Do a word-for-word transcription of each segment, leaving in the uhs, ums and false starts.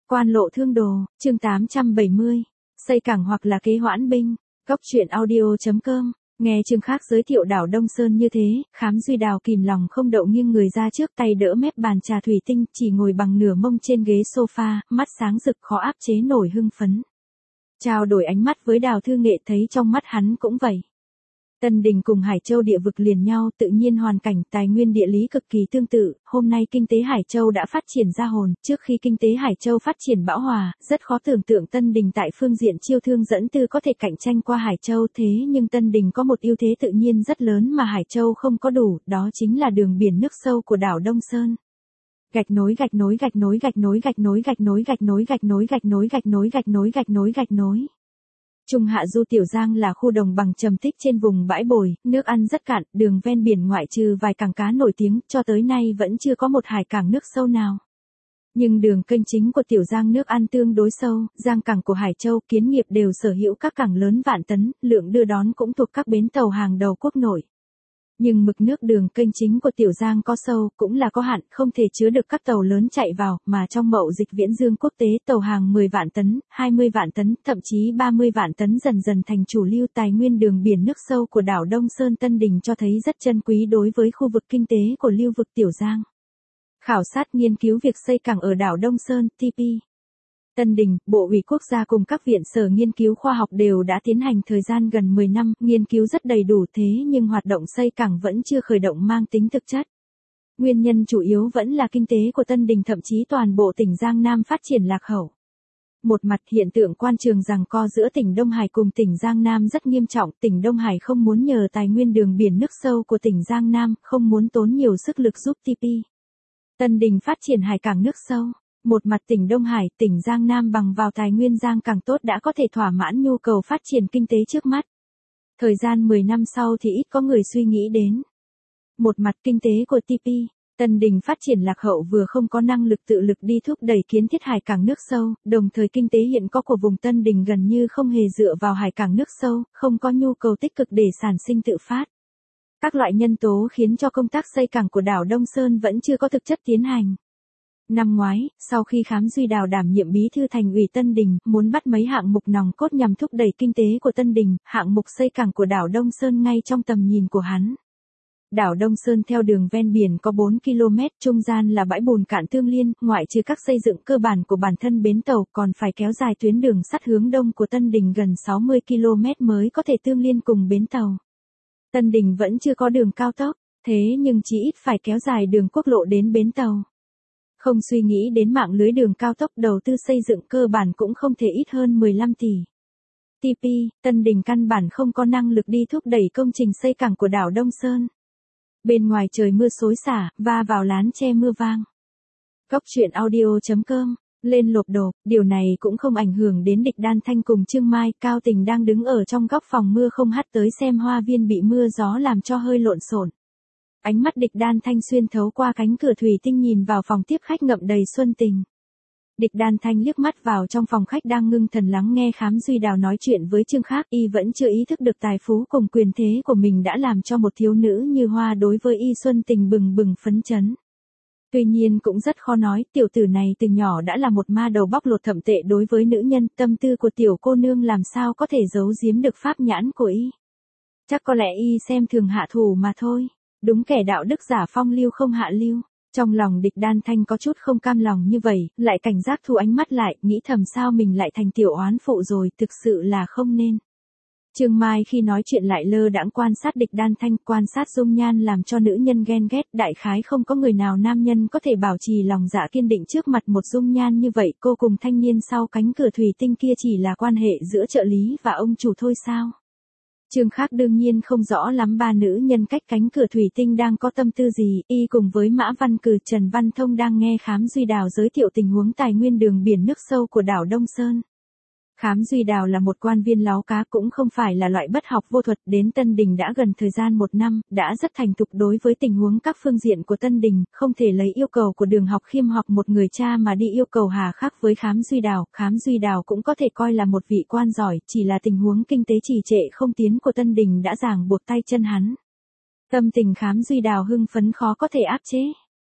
Quan lộ thương đồ, chương tám trăm bảy mươi. Xây cảng hoặc là kế hoãn binh. Góc truyện audio chấm com. Nghe chương khác giới thiệu đảo Đông Sơn như thế, Khám Duy Đào kìm lòng không đậu nghiêng người ra trước, tay đỡ mép bàn trà thủy tinh, chỉ ngồi bằng nửa mông trên ghế sofa, mắt sáng rực khó áp chế nổi hưng phấn. Trao đổi ánh mắt với Đào Thư Nghệ, thấy trong mắt hắn cũng vậy. Tân Đình cùng Hải Châu địa vực liền nhau, tự nhiên hoàn cảnh, tài nguyên địa lý cực kỳ tương tự, hôm nay kinh tế Hải Châu đã phát triển ra hồn, trước khi kinh tế Hải Châu phát triển bão hòa, rất khó tưởng tượng Tân Đình tại phương diện chiêu thương dẫn tư có thể cạnh tranh qua Hải Châu, thế nhưng Tân Đình có một ưu thế tự nhiên rất lớn mà Hải Châu không có đủ, đó chính là đường biển nước sâu của đảo Đông Sơn. Gạch nối gạch nối gạch nối gạch nối gạch nối gạch nối gạch nối gạch nối gạch nối gạch nối gạch nối gạch nối gạch nối. Trung Hạ Du Tiểu Giang là khu đồng bằng trầm tích trên vùng bãi bồi, nước ăn rất cạn, đường ven biển ngoại trừ vài cảng cá nổi tiếng, cho tới nay vẫn chưa có một hải cảng nước sâu nào. Nhưng đường kênh chính của Tiểu Giang nước ăn tương đối sâu, giang cảng của Hải Châu, Kiến Nghiệp đều sở hữu các cảng lớn vạn tấn, lượng đưa đón cũng thuộc các bến tàu hàng đầu quốc nội. Nhưng mực nước đường kênh chính của Tiểu Giang có sâu, cũng là có hạn, không thể chứa được các tàu lớn chạy vào, mà trong mậu dịch viễn dương quốc tế tàu hàng mười vạn tấn, hai mươi vạn tấn, thậm chí ba mươi vạn tấn dần dần thành chủ lưu. Tài nguyên đường biển nước sâu của đảo Đông Sơn Tân Đình cho thấy rất chân quý đối với khu vực kinh tế của lưu vực Tiểu Giang. Khảo sát nghiên cứu việc xây cảng ở đảo Đông Sơn, T P. Tân Đình, Bộ ủy quốc gia cùng các viện sở nghiên cứu khoa học đều đã tiến hành thời gian gần mười năm, nghiên cứu rất đầy đủ, thế nhưng hoạt động xây cảng vẫn chưa khởi động mang tính thực chất. Nguyên nhân chủ yếu vẫn là kinh tế của Tân Đình, thậm chí toàn bộ tỉnh Giang Nam phát triển lạc hậu. Một mặt, hiện tượng quan trường giằng co giữa tỉnh Đông Hải cùng tỉnh Giang Nam rất nghiêm trọng, tỉnh Đông Hải không muốn nhờ tài nguyên đường biển nước sâu của tỉnh Giang Nam, không muốn tốn nhiều sức lực giúp T P. Tân Đình phát triển hải cảng nước sâu. Một mặt tỉnh Đông Hải, tỉnh Giang Nam bằng vào tài nguyên giang càng tốt đã có thể thỏa mãn nhu cầu phát triển kinh tế trước mắt. Thời gian mười năm sau thì ít có người suy nghĩ đến. Một mặt kinh tế của T P, Tân Đình phát triển lạc hậu, vừa không có năng lực tự lực đi thúc đẩy kiến thiết hải cảng nước sâu, đồng thời kinh tế hiện có của vùng Tân Đình gần như không hề dựa vào hải cảng nước sâu, không có nhu cầu tích cực để sản sinh tự phát. Các loại nhân tố khiến cho công tác xây cảng của đảo Đông Sơn vẫn chưa có thực chất tiến hành. Năm ngoái, sau khi Khám Duy Đào đảm nhiệm bí thư thành ủy Tân Đình, muốn bắt mấy hạng mục nòng cốt nhằm thúc đẩy kinh tế của Tân Đình, hạng mục xây cảng của đảo Đông Sơn ngay trong tầm nhìn của hắn. Đảo Đông Sơn theo đường ven biển có bốn ki lô mét, trung gian là bãi bùn cạn Tương Liên, ngoại trừ các xây dựng cơ bản của bản thân bến tàu, còn phải kéo dài tuyến đường sắt hướng đông của Tân Đình gần sáu mươi ki lô mét mới có thể tương liên cùng bến tàu. Tân Đình vẫn chưa có đường cao tốc, thế nhưng chỉ ít phải kéo dài đường quốc lộ đến bến tàu. Không suy nghĩ đến mạng lưới đường cao tốc, đầu tư xây dựng cơ bản cũng không thể ít hơn mười lăm tỷ. T P, Tân Đình căn bản không có năng lực đi thúc đẩy công trình xây cảng của đảo Đông Sơn. Bên ngoài trời mưa xối xả, va vào lán che mưa vang. Góc truyện audio chấm com, lên lộp đột, điều này cũng không ảnh hưởng đến Địch Đan Thanh cùng Trương Mai. Cao Tình đang đứng ở trong góc phòng mưa không hắt tới xem hoa viên bị mưa gió làm cho hơi lộn xộn. Ánh mắt Địch Đan Thanh xuyên thấu qua cánh cửa thủy tinh nhìn vào phòng tiếp khách ngậm đầy xuân tình. Địch Đan Thanh liếc mắt vào trong phòng khách đang ngưng thần lắng nghe Khám Duy Đào nói chuyện với Trương Khác, y vẫn chưa ý thức được tài phú cùng quyền thế của mình đã làm cho một thiếu nữ như hoa đối với y xuân tình bừng bừng phấn chấn. Tuy nhiên cũng rất khó nói, tiểu tử này từ nhỏ đã là một ma đầu bóc lột thậm tệ đối với nữ nhân, tâm tư của tiểu cô nương làm sao có thể giấu giếm được pháp nhãn của y. Chắc có lẽ y xem thường hạ thủ mà thôi. Đúng kẻ đạo đức giả phong lưu không hạ lưu. Trong lòng Địch Đan Thanh có chút không cam lòng như vậy, lại cảnh giác thu ánh mắt lại, nghĩ thầm sao mình lại thành tiểu oán phụ rồi, thực sự là không nên. Trương Mai khi nói chuyện lại lơ đãng quan sát Địch Đan Thanh, quan sát dung nhan làm cho nữ nhân ghen ghét, đại khái không có người nào nam nhân có thể bảo trì lòng dạ kiên định trước mặt một dung nhan như vậy. Cô cùng thanh niên sau cánh cửa thủy tinh kia chỉ là quan hệ giữa trợ lý và ông chủ thôi sao? Trương Khác đương nhiên không rõ lắm ba nữ nhân cách cánh cửa thủy tinh đang có tâm tư gì, y cùng với Mã Văn Cừ, Trần Văn Thông đang nghe Khám Duy Đào giới thiệu tình huống tài nguyên đường biển nước sâu của đảo Đông Sơn. Khám Duy Đào là một quan viên láo cá, cũng không phải là loại bất học vô thuật, đến Tân Đình đã gần thời gian một năm, đã rất thành thục đối với tình huống các phương diện của Tân Đình, không thể lấy yêu cầu của Đường Học Khiêm học một người cha mà đi yêu cầu hà khắc với Khám Duy Đào. Khám Duy Đào cũng có thể coi là một vị quan giỏi, chỉ là tình huống kinh tế trì trệ không tiến của Tân Đình đã ràng buộc tay chân hắn. Tâm tình Khám Duy Đào hưng phấn khó có thể áp chế.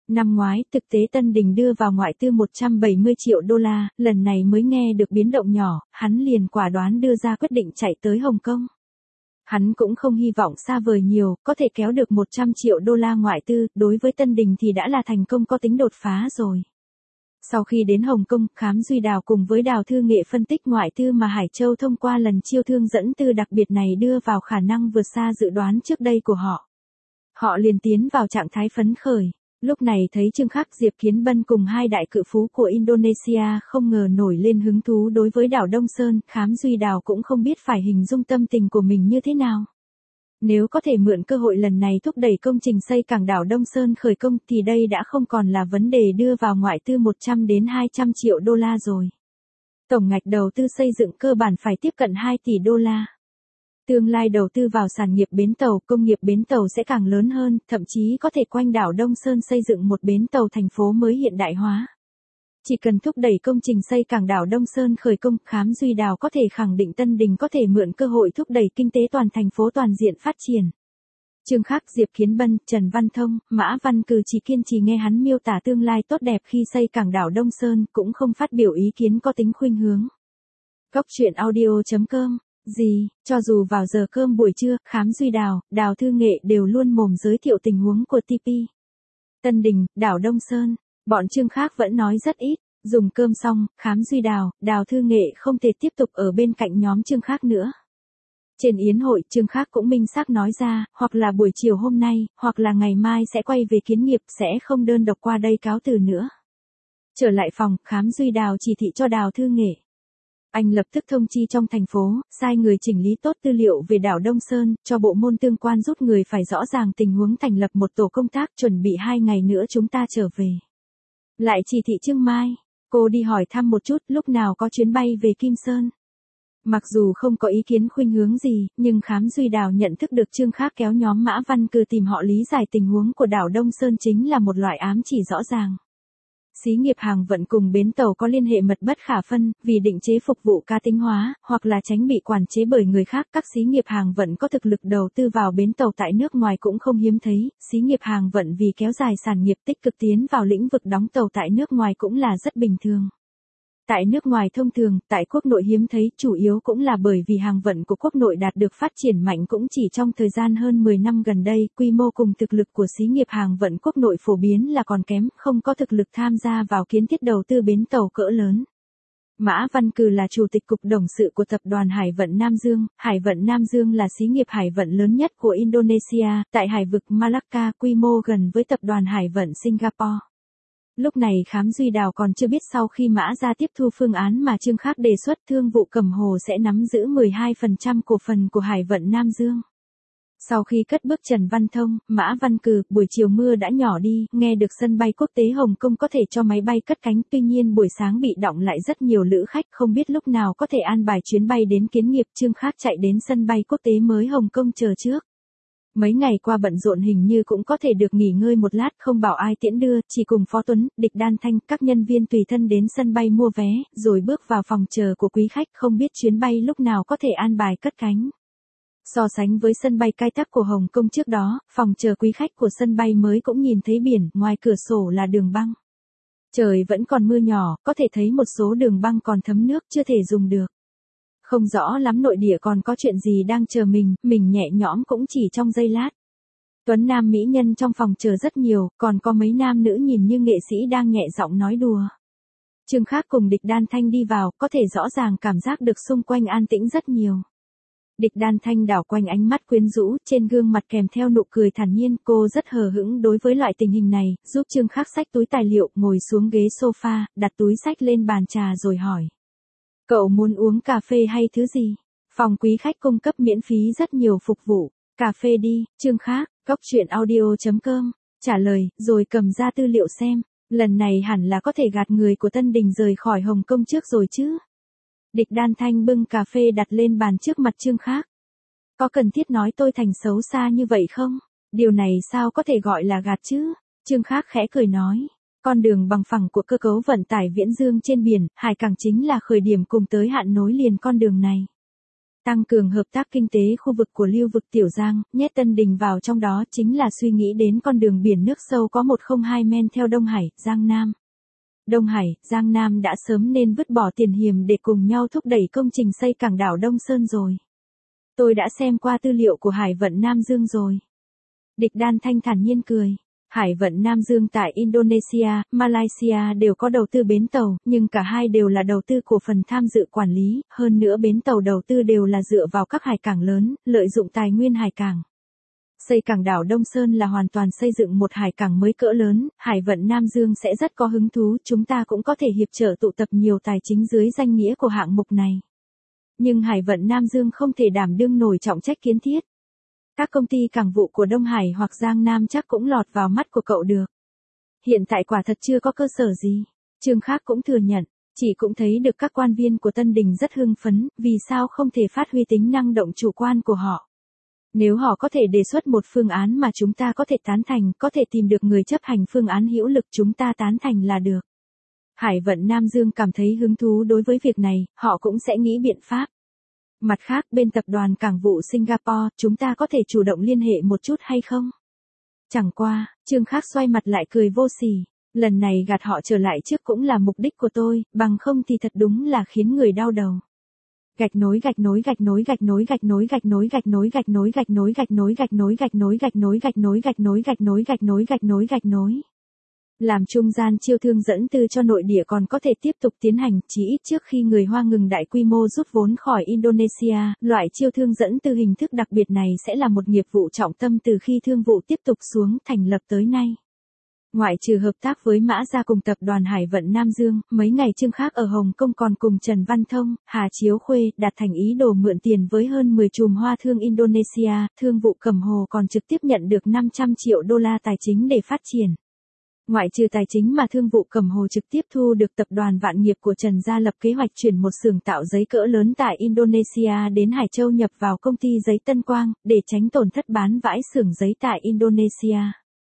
Năm ngoái, thực tế Tân Đình đưa vào ngoại tư một trăm bảy mươi triệu đô la, lần này mới nghe được biến động nhỏ, hắn liền quả đoán đưa ra quyết định chạy tới Hồng Kông. Hắn cũng không hy vọng xa vời nhiều, có thể kéo được một trăm triệu đô la ngoại tư, đối với Tân Đình thì đã là thành công có tính đột phá rồi. Sau khi đến Hồng Kông, Khám Duy Đào cùng với Đào Thư Nghệ phân tích ngoại tư mà Hải Châu thông qua lần chiêu thương dẫn tư đặc biệt này đưa vào khả năng vượt xa dự đoán trước đây của họ. Họ liền tiến vào trạng thái phấn khởi. Lúc này thấy Trương Khắc, Diệp Kiến Bân cùng hai đại cự phú của Indonesia không ngờ nổi lên hứng thú đối với đảo Đông Sơn, Khám Duy Đào cũng không biết phải hình dung tâm tình của mình như thế nào. Nếu có thể mượn cơ hội lần này thúc đẩy công trình xây cảng đảo Đông Sơn khởi công thì đây đã không còn là vấn đề đưa vào ngoại tư một trăm đến hai trăm triệu đô la rồi. Tổng ngạch đầu tư xây dựng cơ bản phải tiếp cận hai tỷ đô la. Tương lai đầu tư vào sản nghiệp bến tàu, công nghiệp bến tàu sẽ càng lớn hơn, thậm chí có thể quanh đảo Đông Sơn xây dựng một bến tàu thành phố mới hiện đại hóa. Chỉ cần thúc đẩy công trình xây cảng đảo Đông Sơn khởi công, Khám Duy Đào có thể khẳng định Tân Đình có thể mượn cơ hội thúc đẩy kinh tế toàn thành phố toàn diện phát triển. Trương Khắc, Diệp Kiến Bân, Trần Văn Thông, Mã Văn Cừ chỉ kiên trì nghe hắn miêu tả tương lai tốt đẹp khi xây cảng đảo Đông Sơn, cũng không phát biểu ý kiến có tính khuynh hướng. Góc truyện audio chấm com Gì, cho dù vào giờ cơm buổi trưa, Khám Duy Đào, Đào Thư Nghệ đều luôn mồm giới thiệu tình huống của tê pê. Tân Đình, đảo Đông Sơn, bọn Trương Khắc vẫn nói rất ít. Dùng cơm xong, Khám Duy Đào, Đào Thư Nghệ không thể tiếp tục ở bên cạnh nhóm Trương Khắc nữa. Trên yến hội, Trương Khắc cũng minh xác nói ra, hoặc là buổi chiều hôm nay, hoặc là ngày mai sẽ quay về kiến nghiệp, sẽ không đơn độc qua đây cáo từ nữa. Trở lại phòng, Khám Duy Đào chỉ thị cho Đào Thư Nghệ. Anh lập tức thông chi trong thành phố, sai người chỉnh lý tốt tư liệu về đảo Đông Sơn, cho bộ môn tương quan rút người phải rõ ràng tình huống, thành lập một tổ công tác, chuẩn bị hai ngày nữa chúng ta trở về. Lại chỉ thị Trương Mai, cô đi hỏi thăm một chút lúc nào có chuyến bay về Kim Sơn. Mặc dù không có ý kiến khuynh hướng gì, nhưng Khám Duy Đào nhận thức được Trương Khắc kéo nhóm Mã Văn Cừ tìm họ lý giải tình huống của đảo Đông Sơn chính là một loại ám chỉ rõ ràng. Xí nghiệp hàng vận cùng bến tàu có liên hệ mật bất khả phân, vì định chế phục vụ cá tính hóa, hoặc là tránh bị quản chế bởi người khác. Các xí nghiệp hàng vận có thực lực đầu tư vào bến tàu tại nước ngoài cũng không hiếm thấy, xí nghiệp hàng vận vì kéo dài sản nghiệp tích cực tiến vào lĩnh vực đóng tàu tại nước ngoài cũng là rất bình thường. Tại nước ngoài thông thường, tại quốc nội hiếm thấy, chủ yếu cũng là bởi vì hàng vận của quốc nội đạt được phát triển mạnh cũng chỉ trong thời gian hơn mười năm gần đây, quy mô cùng thực lực của xí nghiệp hàng vận quốc nội phổ biến là còn kém, không có thực lực tham gia vào kiến thiết đầu tư bến tàu cỡ lớn. Mã Văn Cừ là chủ tịch cục董sự của tập đoàn Hải vận Nam Dương, Hải vận Nam Dương là xí nghiệp hải vận lớn nhất của Indonesia, tại hải vực Malacca, quy mô gần với tập đoàn Hải vận Singapore. Lúc này Khám Duy Đào còn chưa biết sau khi Mã ra tiếp thu phương án mà Trương Khắc đề xuất, thương vụ Cẩm Hồ sẽ nắm giữ mười hai phần trăm cổ phần của Hải vận Nam Dương. Sau khi cất bước Trần Văn Thông, Mã Văn Cừ, buổi chiều mưa đã nhỏ đi, nghe được sân bay quốc tế Hồng Kông có thể cho máy bay cất cánh, tuy nhiên buổi sáng bị đọng lại rất nhiều lữ khách, không biết lúc nào có thể an bài chuyến bay đến kiến nghiệp. Trương Khắc chạy đến sân bay quốc tế mới Hồng Kông chờ trước. Mấy ngày qua bận rộn hình như cũng có thể được nghỉ ngơi một lát, không bảo ai tiễn đưa, chỉ cùng Phó Tuấn, Địch Đan Thanh, các nhân viên tùy thân đến sân bay mua vé, rồi bước vào phòng chờ của quý khách, không biết chuyến bay lúc nào có thể an bài cất cánh. So sánh với sân bay khai thác của Hồng Kông trước đó, phòng chờ quý khách của sân bay mới cũng nhìn thấy biển, ngoài cửa sổ là đường băng. Trời vẫn còn mưa nhỏ, có thể thấy một số đường băng còn thấm nước, chưa thể dùng được. Không rõ lắm nội địa còn có chuyện gì đang chờ mình, mình nhẹ nhõm cũng chỉ trong giây lát. Tuấn nam mỹ nhân trong phòng chờ rất nhiều, còn có mấy nam nữ nhìn như nghệ sĩ đang nhẹ giọng nói đùa. Trương Khắc cùng Địch Đan Thanh đi vào, có thể rõ ràng cảm giác được xung quanh an tĩnh rất nhiều. Địch Đan Thanh đảo quanh ánh mắt quyến rũ, trên gương mặt kèm theo nụ cười thản nhiên, cô rất hờ hững đối với loại tình hình này, giúp Trương Khắc xách túi tài liệu, ngồi xuống ghế sofa, đặt túi xách lên bàn trà rồi hỏi. Cậu muốn uống cà phê hay thứ gì? Phòng quý khách cung cấp miễn phí rất nhiều phục vụ. Cà phê đi, Trương Khắc, góc truyện audio chấm com, trả lời, rồi cầm ra tư liệu xem. Lần này hẳn là có thể gạt người của Tân Đình rời khỏi Hồng Kông trước rồi chứ. Địch Đan Thanh bưng cà phê đặt lên bàn trước mặt Trương Khắc. Có cần thiết nói tôi thành xấu xa như vậy không? Điều này sao có thể gọi là gạt chứ? Trương Khắc khẽ cười nói. Con đường bằng phẳng của cơ cấu vận tải viễn dương trên biển, hải cảng chính là khởi điểm cùng tới hạn nối liền con đường này. Tăng cường hợp tác kinh tế khu vực của lưu vực Tiểu Giang, nhét Tân Đình vào trong đó chính là suy nghĩ đến con đường biển nước sâu có một không hai men theo Đông Hải, Giang Nam. Đông Hải, Giang Nam đã sớm nên vứt bỏ tiền hiểm để cùng nhau thúc đẩy công trình xây cảng đảo Đông Sơn rồi. Tôi đã xem qua tư liệu của Hải vận Nam Dương rồi. Địch Đan Thanh thản nhiên cười. Hải vận Nam Dương tại Indonesia, Malaysia đều có đầu tư bến tàu, nhưng cả hai đều là đầu tư cổ phần tham dự quản lý, hơn nữa bến tàu đầu tư đều là dựa vào các hải cảng lớn, lợi dụng tài nguyên hải cảng. Xây cảng đảo Đông Sơn là hoàn toàn xây dựng một hải cảng mới cỡ lớn, Hải vận Nam Dương sẽ rất có hứng thú, chúng ta cũng có thể hiệp trợ tụ tập nhiều tài chính dưới danh nghĩa của hạng mục này. Nhưng Hải vận Nam Dương không thể đảm đương nổi trọng trách kiến thiết. Các công ty cảng vụ của Đông Hải hoặc Giang Nam chắc cũng lọt vào mắt của cậu được. Hiện tại quả thật chưa có cơ sở gì. Trương Khác cũng thừa nhận, chỉ cũng thấy được các quan viên của Tân Đình rất hưng phấn, vì sao không thể phát huy tính năng động chủ quan của họ. Nếu họ có thể đề xuất một phương án mà chúng ta có thể tán thành, có thể tìm được người chấp hành phương án hữu lực chúng ta tán thành là được. Hải vận Nam Dương cảm thấy hứng thú đối với việc này, họ cũng sẽ nghĩ biện pháp. Mặt khác, bên tập đoàn cảng vụ Singapore, chúng ta có thể chủ động liên hệ một chút hay không? Chẳng qua, Trương Khác xoay mặt lại cười vô sỉ. Lần này gạt họ trở lại trước cũng là mục đích của tôi, bằng không thì thật đúng là khiến người đau đầu. Gạch nối gạch nối gạch nối gạch nối gạch nối gạch nối gạch nối gạch nối gạch nối gạch nối gạch nối gạch nối gạch nối gạch nối gạch nối gạch nối gạch nối gạch nối gạch nối. Làm trung gian chiêu thương dẫn tư cho nội địa còn có thể tiếp tục tiến hành, chỉ ít trước khi người Hoa ngừng đại quy mô rút vốn khỏi Indonesia, loại chiêu thương dẫn tư hình thức đặc biệt này sẽ là một nghiệp vụ trọng tâm từ khi thương vụ tiếp tục xuống thành lập tới nay. Ngoại trừ hợp tác với Mã Gia cùng tập đoàn Hải vận Nam Dương, mấy ngày Trương Khác ở Hồng Kông còn cùng Trần Văn Thông, Hà Chiếu Khuê đạt thành ý đồ mượn tiền với hơn mười chùm hoa thương Indonesia, thương vụ Cẩm Hồ còn trực tiếp nhận được năm trăm triệu đô la tài chính để phát triển. Ngoại trừ tài chính mà thương vụ Cẩm Hồ trực tiếp thu được, tập đoàn Vạn Nghiệp của Trần Gia lập kế hoạch chuyển một xưởng tạo giấy cỡ lớn tại Indonesia đến Hải Châu nhập vào công ty giấy Tân Quang, để tránh tổn thất bán vãi xưởng giấy tại Indonesia.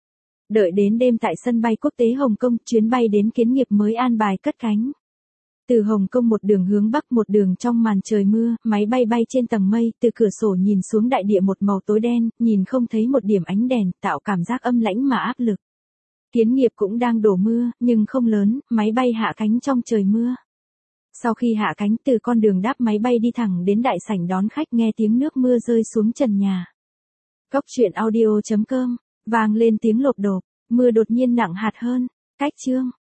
Đợi đến đêm tại sân bay quốc tế Hồng Kông, chuyến bay đến Kiến Nghiệp mới an bài cất cánh. Từ Hồng Kông một đường hướng bắc một đường trong màn trời mưa, máy bay bay trên tầng mây, từ cửa sổ nhìn xuống đại địa một màu tối đen, nhìn không thấy một điểm ánh đèn, tạo cảm giác âm lãnh mà áp lực. Kiến Nghiệp cũng đang đổ mưa, nhưng không lớn, máy bay hạ cánh trong trời mưa. Sau khi hạ cánh, từ con đường đáp máy bay đi thẳng đến đại sảnh đón khách, nghe tiếng nước mưa rơi xuống trần nhà. Cốc truyện audio chấm com, vang lên tiếng lộp độp, mưa đột nhiên nặng hạt hơn. Cách chương